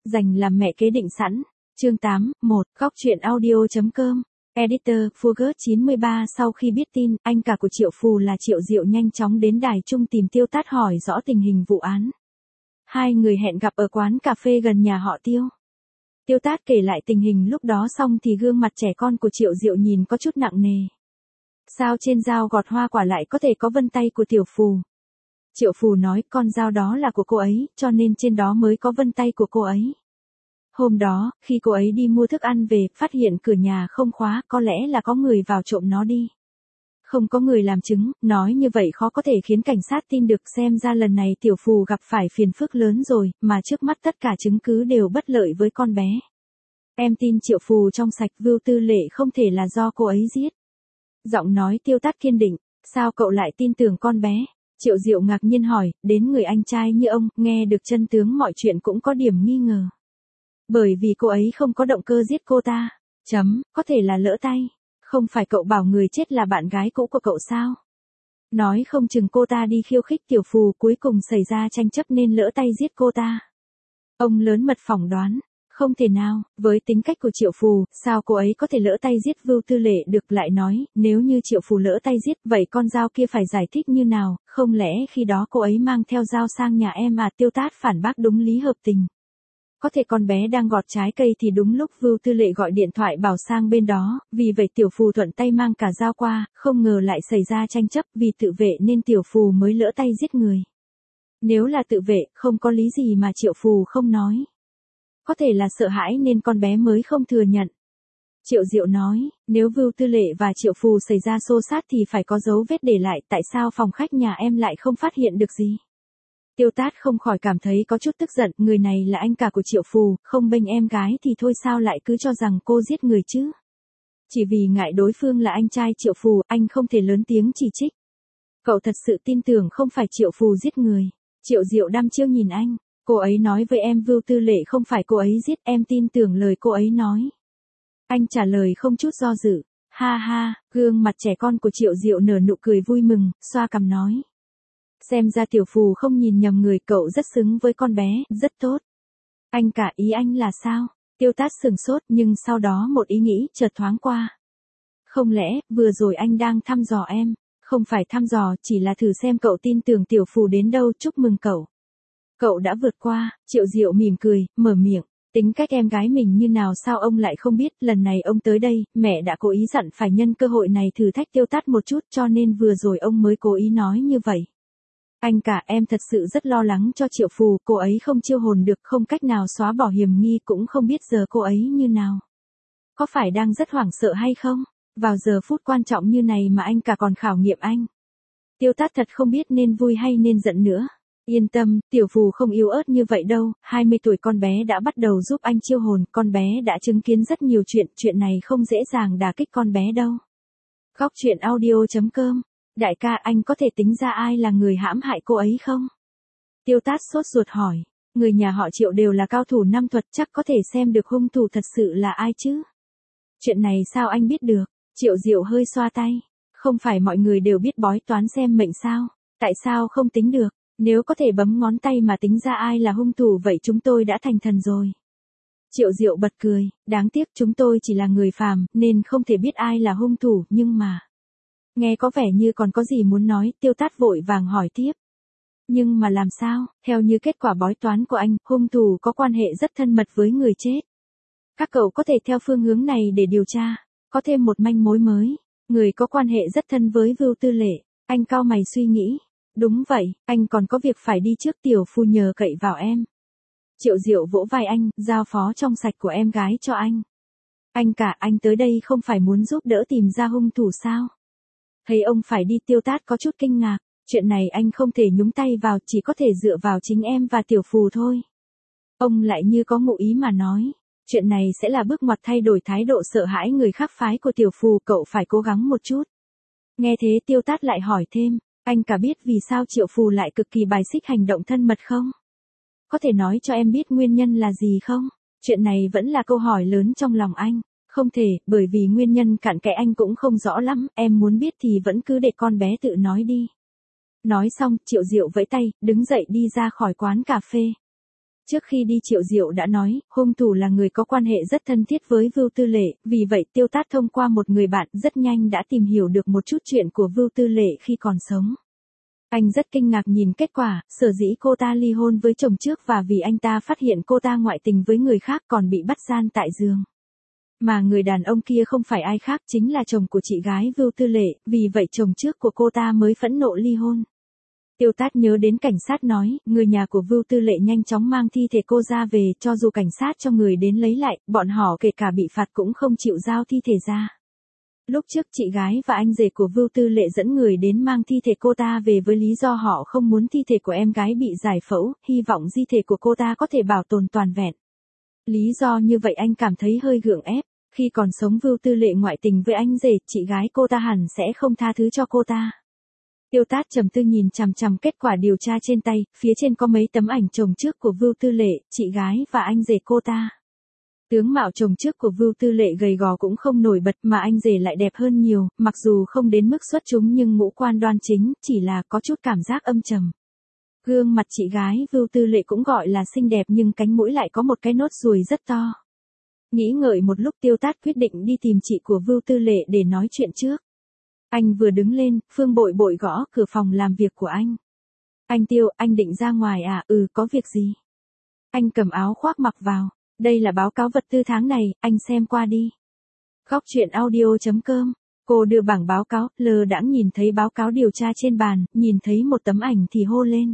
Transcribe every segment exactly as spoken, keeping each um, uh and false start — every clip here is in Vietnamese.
Dành làm mẹ kế định sẵn. Chương tám, một, góc truyện audio chấm com. Editor, Fugger chín mươi ba. Sau khi biết tin, anh cả của Triệu Phù là Triệu Diệu nhanh chóng đến đài trung tìm Tiêu Tát hỏi rõ tình hình vụ án. Hai người hẹn gặp ở quán cà phê gần nhà họ Tiêu. Tiêu Tát kể lại tình hình lúc đó xong thì gương mặt trẻ con của Triệu Diệu nhìn có chút nặng nề. Sao trên dao gọt hoa quả lại có thể có vân tay của Tiểu Phù? Triệu Phù nói con dao đó là của cô ấy, cho nên trên đó mới có vân tay của cô ấy. Hôm đó, khi cô ấy đi mua thức ăn về, phát hiện cửa nhà không khóa, có lẽ là có người vào trộm nó đi. Không có người làm chứng, nói như vậy khó có thể khiến cảnh sát tin được, xem ra lần này Tiểu Phù gặp phải phiền phức lớn rồi, mà trước mắt tất cả chứng cứ đều bất lợi với con bé. Em tin Triệu Phù trong sạch, Vưu Tư Lệ không thể là do cô ấy giết. Giọng nói Tiêu Tát kiên định, sao cậu lại tin tưởng con bé? Triệu Diệu ngạc nhiên hỏi, đến người anh trai như ông, nghe được chân tướng mọi chuyện cũng có điểm nghi ngờ. Bởi vì cô ấy không có động cơ giết cô ta. Chấm, có thể là lỡ tay. Không phải cậu bảo người chết là bạn gái cũ của cậu sao? Nói không chừng cô ta đi khiêu khích Tiểu Phù, cuối cùng xảy ra tranh chấp nên lỡ tay giết cô ta. Ông lớn mật phỏng đoán. Không thể nào, với tính cách của Triệu Phù, sao cô ấy có thể lỡ tay giết Vưu Tư Lệ được? Lại nói, nếu như Triệu Phù lỡ tay giết, vậy con dao kia phải giải thích như nào? Không lẽ khi đó cô ấy mang theo dao sang nhà em à? Tiêu Tát phản bác đúng lý hợp tình. Có thể con bé đang gọt trái cây thì đúng lúc Vưu Tư Lệ gọi điện thoại bảo sang bên đó, vì vậy Tiểu Phù thuận tay mang cả dao qua, không ngờ lại xảy ra tranh chấp, vì tự vệ nên Tiểu Phù mới lỡ tay giết người. Nếu là tự vệ, không có lý gì mà Triệu Phù không nói. Có thể là sợ hãi nên con bé mới không thừa nhận. Triệu Diệu nói, nếu Vưu Tư Lệ và Triệu Phù xảy ra xô xát thì phải có dấu vết để lại, tại sao phòng khách nhà em lại không phát hiện được gì? Tiêu Tát không khỏi cảm thấy có chút tức giận, người này là anh cả của Triệu Phù, không bênh em gái thì thôi sao lại cứ cho rằng cô giết người chứ? Chỉ vì ngại đối phương là anh trai Triệu Phù, anh không thể lớn tiếng chỉ trích. Cậu thật sự tin tưởng không phải Triệu Phù giết người? Triệu Diệu đăm chiêu nhìn anh. Cô ấy nói với em Vưu Tư Lệ không phải cô ấy giết, em tin tưởng lời cô ấy nói. Anh trả lời không chút do dự. Ha ha, gương mặt trẻ con của Triệu Diệu nở nụ cười vui mừng, xoa cằm nói. Xem ra Tiểu Phù không nhìn nhầm người, cậu rất xứng với con bé, rất tốt. Anh cả, ý anh là sao? Tiêu Tát sừng sốt, nhưng sau đó một ý nghĩ chợt thoáng qua. Không lẽ, vừa rồi anh đang thăm dò em? Không phải thăm dò, chỉ là thử xem cậu tin tưởng Tiểu Phù đến đâu. Chúc mừng cậu. Cậu đã vượt qua. Triệu Diệu mỉm cười, mở miệng. Tính cách em gái mình như nào sao ông lại không biết? Lần này ông tới đây, mẹ đã cố ý dặn phải nhân cơ hội này thử thách Tiêu Tát một chút, cho nên vừa rồi ông mới cố ý nói như vậy. Anh cả, em thật sự rất lo lắng cho Triệu Phù, cô ấy không chiêu hồn được, không cách nào xóa bỏ hiểm nghi, cũng không biết giờ cô ấy như nào. Có phải đang rất hoảng sợ hay không? Vào giờ phút quan trọng như này mà anh cả còn khảo nghiệm anh. Tiêu Tát thật không biết nên vui hay nên giận nữa. Yên tâm, Tiểu Phù không yếu ớt như vậy đâu, hai mươi tuổi con bé đã bắt đầu giúp anh chiêu hồn, con bé đã chứng kiến rất nhiều chuyện, chuyện này không dễ dàng đả kích con bé đâu. Góc truyện audio chấm com. Đại ca, anh có thể tính ra ai là người hãm hại cô ấy không? Tiêu Tát sốt ruột hỏi. Người nhà họ Triệu đều là cao thủ năm thuật, chắc có thể xem được hung thủ thật sự là ai chứ? Chuyện này sao anh biết được? Triệu Diệu hơi xoa tay. Không phải mọi người đều biết bói toán xem mệnh sao? Tại sao không tính được? Nếu có thể bấm ngón tay mà tính ra ai là hung thủ vậy chúng tôi đã thành thần rồi. Triệu Diệu bật cười, đáng tiếc chúng tôi chỉ là người phàm, nên không thể biết ai là hung thủ, nhưng mà... Nghe có vẻ như còn có gì muốn nói, Tiêu Tát vội vàng hỏi tiếp. Nhưng mà làm sao, theo như kết quả bói toán của anh, hung thủ có quan hệ rất thân mật với người chết. Các cậu có thể theo phương hướng này để điều tra, có thêm một manh mối mới. Người có quan hệ rất thân với Vưu Tư Lệ. Anh cau mày suy nghĩ. Đúng vậy, anh còn có việc phải đi trước, Tiểu Phù nhờ cậy vào em. Triệu Diệu vỗ vai anh, giao phó trong sạch của em gái cho anh. Anh cả, anh tới đây không phải muốn giúp đỡ tìm ra hung thủ sao? Thấy ông phải đi, Tiêu Tát có chút kinh ngạc, chuyện này anh không thể nhúng tay vào, chỉ có thể dựa vào chính em và Tiểu Phù thôi. Ông lại như có ngụ ý mà nói, chuyện này sẽ là bước ngoặt thay đổi thái độ sợ hãi người khác phái của Tiểu Phù, cậu phải cố gắng một chút. Nghe thế Tiêu Tát lại hỏi thêm, anh cả biết vì sao Triệu Phù lại cực kỳ bài xích hành động thân mật không? Có thể nói cho em biết nguyên nhân là gì không? Chuyện này vẫn là câu hỏi lớn trong lòng anh. Không thể, bởi vì nguyên nhân cặn kẽ anh cũng không rõ lắm, em muốn biết thì vẫn cứ để con bé tự nói đi. Nói xong, Triệu Diệu vẫy tay, đứng dậy đi ra khỏi quán cà phê. Trước khi đi Triệu Diệu đã nói, hung thủ là người có quan hệ rất thân thiết với Vưu Tư Lệ, vì vậy Tiêu Tát thông qua một người bạn rất nhanh đã tìm hiểu được một chút chuyện của Vưu Tư Lệ khi còn sống. Anh rất kinh ngạc nhìn kết quả, sở dĩ cô ta ly hôn với chồng trước và vì anh ta phát hiện cô ta ngoại tình với người khác còn bị bắt gian tại giường. Mà người đàn ông kia không phải ai khác chính là chồng của chị gái Vưu Tư Lệ, vì vậy chồng trước của cô ta mới phẫn nộ ly hôn. Tiêu Tát nhớ đến cảnh sát nói, người nhà của Vưu Tư Lệ nhanh chóng mang thi thể cô ra về, cho dù cảnh sát cho người đến lấy lại, bọn họ kể cả bị phạt cũng không chịu giao thi thể ra. Lúc trước chị gái và anh rể của Vưu Tư Lệ dẫn người đến mang thi thể cô ta về với lý do họ không muốn thi thể của em gái bị giải phẫu, hy vọng di thể của cô ta có thể bảo tồn toàn vẹn. Lý do như vậy anh cảm thấy hơi gượng ép, khi còn sống Vưu Tư Lệ ngoại tình với anh rể, chị gái cô ta hẳn sẽ không tha thứ cho cô ta. Tiêu Tát trầm tư nhìn chằm chằm kết quả điều tra trên tay, phía trên có mấy tấm ảnh chồng trước của Vưu Tư Lệ, chị gái và anh rể cô ta. Tướng mạo chồng trước của Vưu Tư Lệ gầy gò cũng không nổi bật mà anh rể lại đẹp hơn nhiều, mặc dù không đến mức xuất chúng nhưng ngũ quan đoan chính, chỉ là có chút cảm giác âm trầm. Gương mặt chị gái Vưu Tư Lệ cũng gọi là xinh đẹp nhưng cánh mũi lại có một cái nốt ruồi rất to. Nghĩ ngợi một lúc Tiêu Tát quyết định đi tìm chị của Vưu Tư Lệ để nói chuyện trước. Anh vừa đứng lên, Phương Bội Bội gõ cửa phòng làm việc của anh. Anh Tiêu, anh định ra ngoài à? Ừ, có việc gì? Anh cầm áo khoác mặc vào. Đây là báo cáo vật tư tháng này, anh xem qua đi. Góc truyện audio chấm com. Cô đưa bảng báo cáo, lờ đãng nhìn thấy báo cáo điều tra trên bàn, nhìn thấy một tấm ảnh thì hô lên.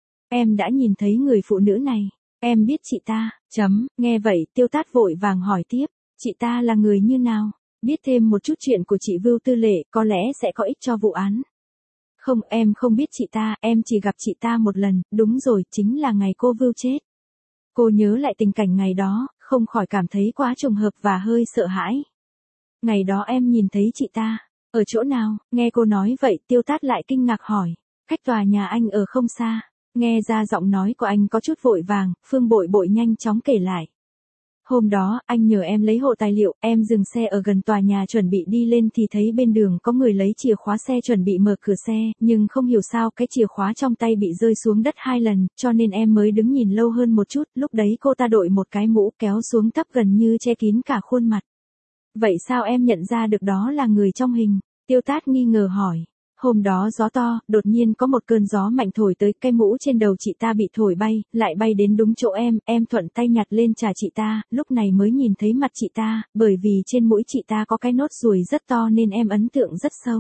Em đã nhìn thấy người phụ nữ này. Em biết chị ta, chấm, nghe vậy Tiêu Tát vội vàng hỏi tiếp. Chị ta là người như nào? Biết thêm một chút chuyện của chị Vưu Tư Lệ, có lẽ sẽ có ích cho vụ án. Không, em không biết chị ta, em chỉ gặp chị ta một lần, đúng rồi, chính là ngày cô Vưu chết. Cô nhớ lại tình cảnh ngày đó, không khỏi cảm thấy quá trùng hợp và hơi sợ hãi. Ngày đó em nhìn thấy chị ta, ở chỗ nào? Nghe cô nói vậy, Tiêu Tát lại kinh ngạc hỏi. Cách tòa nhà anh ở không xa. Nghe ra giọng nói của anh có chút vội vàng, Phương Bội Bội nhanh chóng kể lại. Hôm đó, anh nhờ em lấy hộ tài liệu, em dừng xe ở gần tòa nhà chuẩn bị đi lên thì thấy bên đường có người lấy chìa khóa xe chuẩn bị mở cửa xe, nhưng không hiểu sao cái chìa khóa trong tay bị rơi xuống đất hai lần, cho nên em mới đứng nhìn lâu hơn một chút, lúc đấy cô ta đội một cái mũ kéo xuống thấp gần như che kín cả khuôn mặt. Vậy sao em nhận ra được đó là người trong hình? Tiêu Tát nghi ngờ hỏi. Hôm đó gió to, đột nhiên có một cơn gió mạnh thổi tới, cái mũ trên đầu chị ta bị thổi bay, lại bay đến đúng chỗ em, em thuận tay nhặt lên trả chị ta, lúc này mới nhìn thấy mặt chị ta, bởi vì trên mũi chị ta có cái nốt ruồi rất to nên em ấn tượng rất sâu.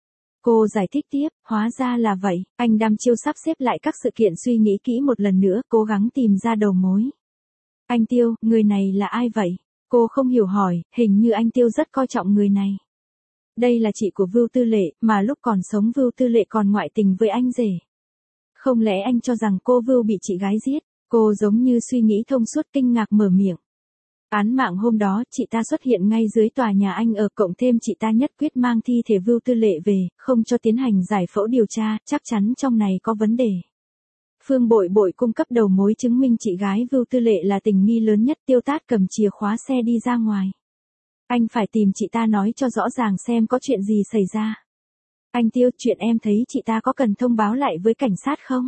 Cô giải thích tiếp, hóa ra là vậy, anh đăm chiêu sắp xếp lại các sự kiện suy nghĩ kỹ một lần nữa, cố gắng tìm ra đầu mối. Anh Tiêu, người này là ai vậy? Cô không hiểu hỏi, hình như anh Tiêu rất coi trọng người này. Đây là chị của Vưu Tư Lệ, mà lúc còn sống Vưu Tư Lệ còn ngoại tình với anh rể. Không lẽ anh cho rằng cô Vưu bị chị gái giết? Cô giống như suy nghĩ thông suốt kinh ngạc mở miệng. Án mạng hôm đó, chị ta xuất hiện ngay dưới tòa nhà anh ở, cộng thêm chị ta nhất quyết mang thi thể Vưu Tư Lệ về, không cho tiến hành giải phẫu điều tra, chắc chắn trong này có vấn đề. Phương Bội Bội cung cấp đầu mối chứng minh chị gái Vưu Tư Lệ là tình nghi lớn nhất. Tiêu Tát cầm chìa khóa xe đi ra ngoài. Anh phải tìm chị ta nói cho rõ ràng xem có chuyện gì xảy ra. Anh Tiêu, chuyện em thấy chị ta có cần thông báo lại với cảnh sát không?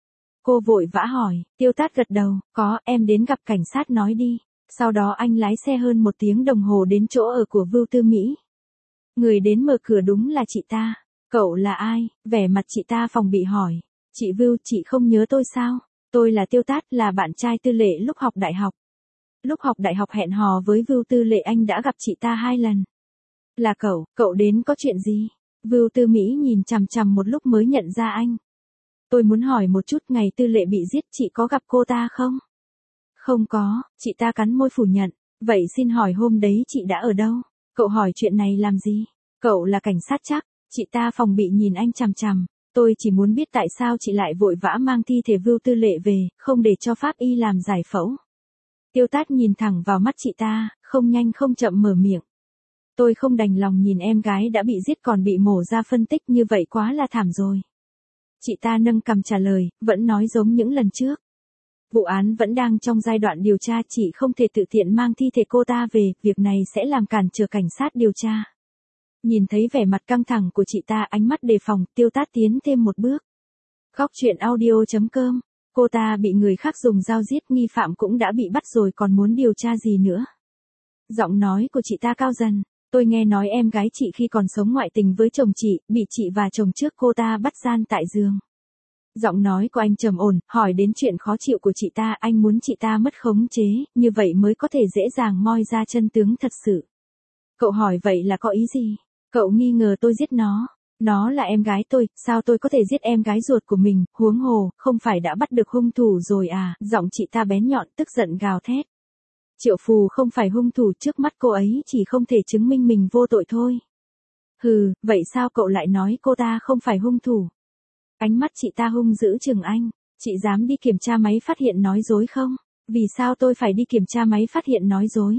Cô vội vã hỏi. Tiêu Tát gật đầu, có, em đến gặp cảnh sát nói đi. Sau đó anh lái xe hơn một tiếng đồng hồ đến chỗ ở của Vưu Tư Mỹ. Người đến mở cửa đúng là chị ta. Cậu là ai? Vẻ mặt chị ta phòng bị hỏi. Chị Vưu, chị không nhớ tôi sao? Tôi là Tiêu Tát, là bạn trai Tư Lệ lúc học đại học. Lúc học đại học hẹn hò với Vưu Tư Lệ anh đã gặp chị ta hai lần. Là cậu, cậu đến có chuyện gì? Vưu Tư Mỹ nhìn chằm chằm một lúc mới nhận ra anh. Tôi muốn hỏi một chút, ngày Tư Lệ bị giết chị có gặp cô ta không? Không có, chị ta cắn môi phủ nhận. Vậy xin hỏi hôm đấy chị đã ở đâu? Cậu hỏi chuyện này làm gì? Cậu là cảnh sát chắc? Chị ta phòng bị nhìn anh chằm chằm. Tôi chỉ muốn biết tại sao chị lại vội vã mang thi thể Vưu Tư Lệ về, không để cho pháp y làm giải phẫu. Tiêu Tát nhìn thẳng vào mắt chị ta, không nhanh không chậm mở miệng. Tôi không đành lòng nhìn em gái đã bị giết còn bị mổ ra phân tích như vậy, quá là thảm rồi. Chị ta nâng cằm trả lời, vẫn nói giống những lần trước. Vụ án vẫn đang trong giai đoạn điều tra, chị không thể tự tiện mang thi thể cô ta về, việc này sẽ làm cản trở cảnh sát điều tra. Nhìn thấy vẻ mặt căng thẳng của chị ta, ánh mắt đề phòng, Tiêu Tát tiến thêm một bước. Góc truyện audio chấm com Cô ta bị người khác dùng dao giết, nghi phạm cũng đã bị bắt rồi còn muốn điều tra gì nữa. Giọng nói của chị ta cao dần. Tôi nghe nói em gái chị khi còn sống ngoại tình với chồng chị, bị chị và chồng trước cô ta bắt gian tại giường. Giọng nói của anh trầm ổn, hỏi đến chuyện khó chịu của chị ta, anh muốn chị ta mất khống chế, như vậy mới có thể dễ dàng moi ra chân tướng thật sự. Cậu hỏi vậy là có ý gì? Cậu nghi ngờ tôi giết nó. Nó là em gái tôi, sao tôi có thể giết em gái ruột của mình, huống hồ, không phải đã bắt được hung thủ rồi à? Giọng chị ta bén nhọn, tức giận gào thét. Triệu Phù không phải hung thủ, trước mắt cô ấy chỉ không thể chứng minh mình vô tội thôi. Hừ, vậy sao cậu lại nói cô ta không phải hung thủ? Ánh mắt chị ta hung dữ chừng anh. Chị dám đi kiểm tra máy phát hiện nói dối không? Vì sao tôi phải đi kiểm tra máy phát hiện nói dối?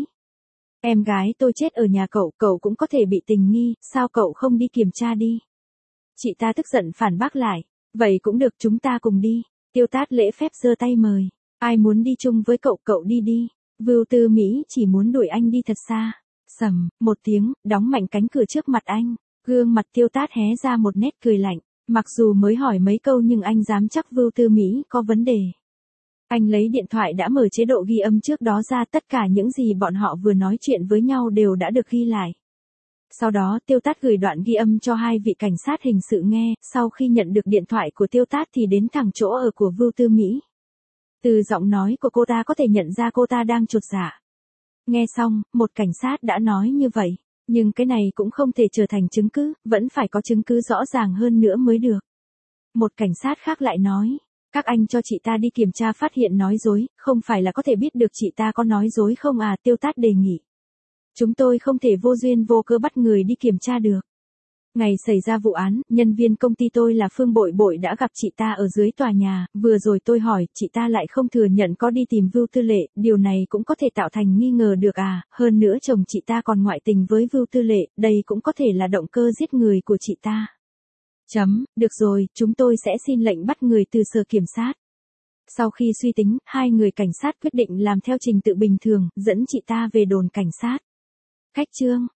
Em gái tôi chết ở nhà cậu, cậu cũng có thể bị tình nghi, sao cậu không đi kiểm tra đi? Chị ta tức giận phản bác lại. Vậy cũng được, chúng ta cùng đi. Tiêu Tát lễ phép giơ tay mời. Ai muốn đi chung với cậu, cậu đi đi. Vưu Tư Mỹ chỉ muốn đuổi anh đi thật xa. Sầm, một tiếng, đóng mạnh cánh cửa trước mặt anh. Gương mặt Tiêu Tát hé ra một nét cười lạnh. Mặc dù mới hỏi mấy câu nhưng anh dám chắc Vưu Tư Mỹ có vấn đề. Anh lấy điện thoại đã mở chế độ ghi âm trước đó ra, tất cả những gì bọn họ vừa nói chuyện với nhau đều đã được ghi lại. Sau đó Tiêu Tát gửi đoạn ghi âm cho hai vị cảnh sát hình sự nghe, sau khi nhận được điện thoại của Tiêu Tát thì đến thẳng chỗ ở của Vưu Tư Mỹ. Từ giọng nói của cô ta có thể nhận ra cô ta đang chột dạ. Nghe xong, một cảnh sát đã nói như vậy, nhưng cái này cũng không thể trở thành chứng cứ, vẫn phải có chứng cứ rõ ràng hơn nữa mới được. Một cảnh sát khác lại nói, các anh cho chị ta đi kiểm tra phát hiện nói dối, không phải là có thể biết được chị ta có nói dối không à? Tiêu Tát đề nghị. Chúng tôi không thể vô duyên vô cớ bắt người đi kiểm tra được. Ngày xảy ra vụ án, nhân viên công ty tôi là Phương Bội Bội đã gặp chị ta ở dưới tòa nhà, vừa rồi tôi hỏi, chị ta lại không thừa nhận có đi tìm Vưu Tư Lệ, điều này cũng có thể tạo thành nghi ngờ được à, hơn nữa chồng chị ta còn ngoại tình với Vưu Tư Lệ, đây cũng có thể là động cơ giết người của chị ta. Chấm, được rồi, chúng tôi sẽ xin lệnh bắt người từ sở kiểm sát. Sau khi suy tính, hai người cảnh sát quyết định làm theo trình tự bình thường, dẫn chị ta về đồn cảnh sát. Cách chương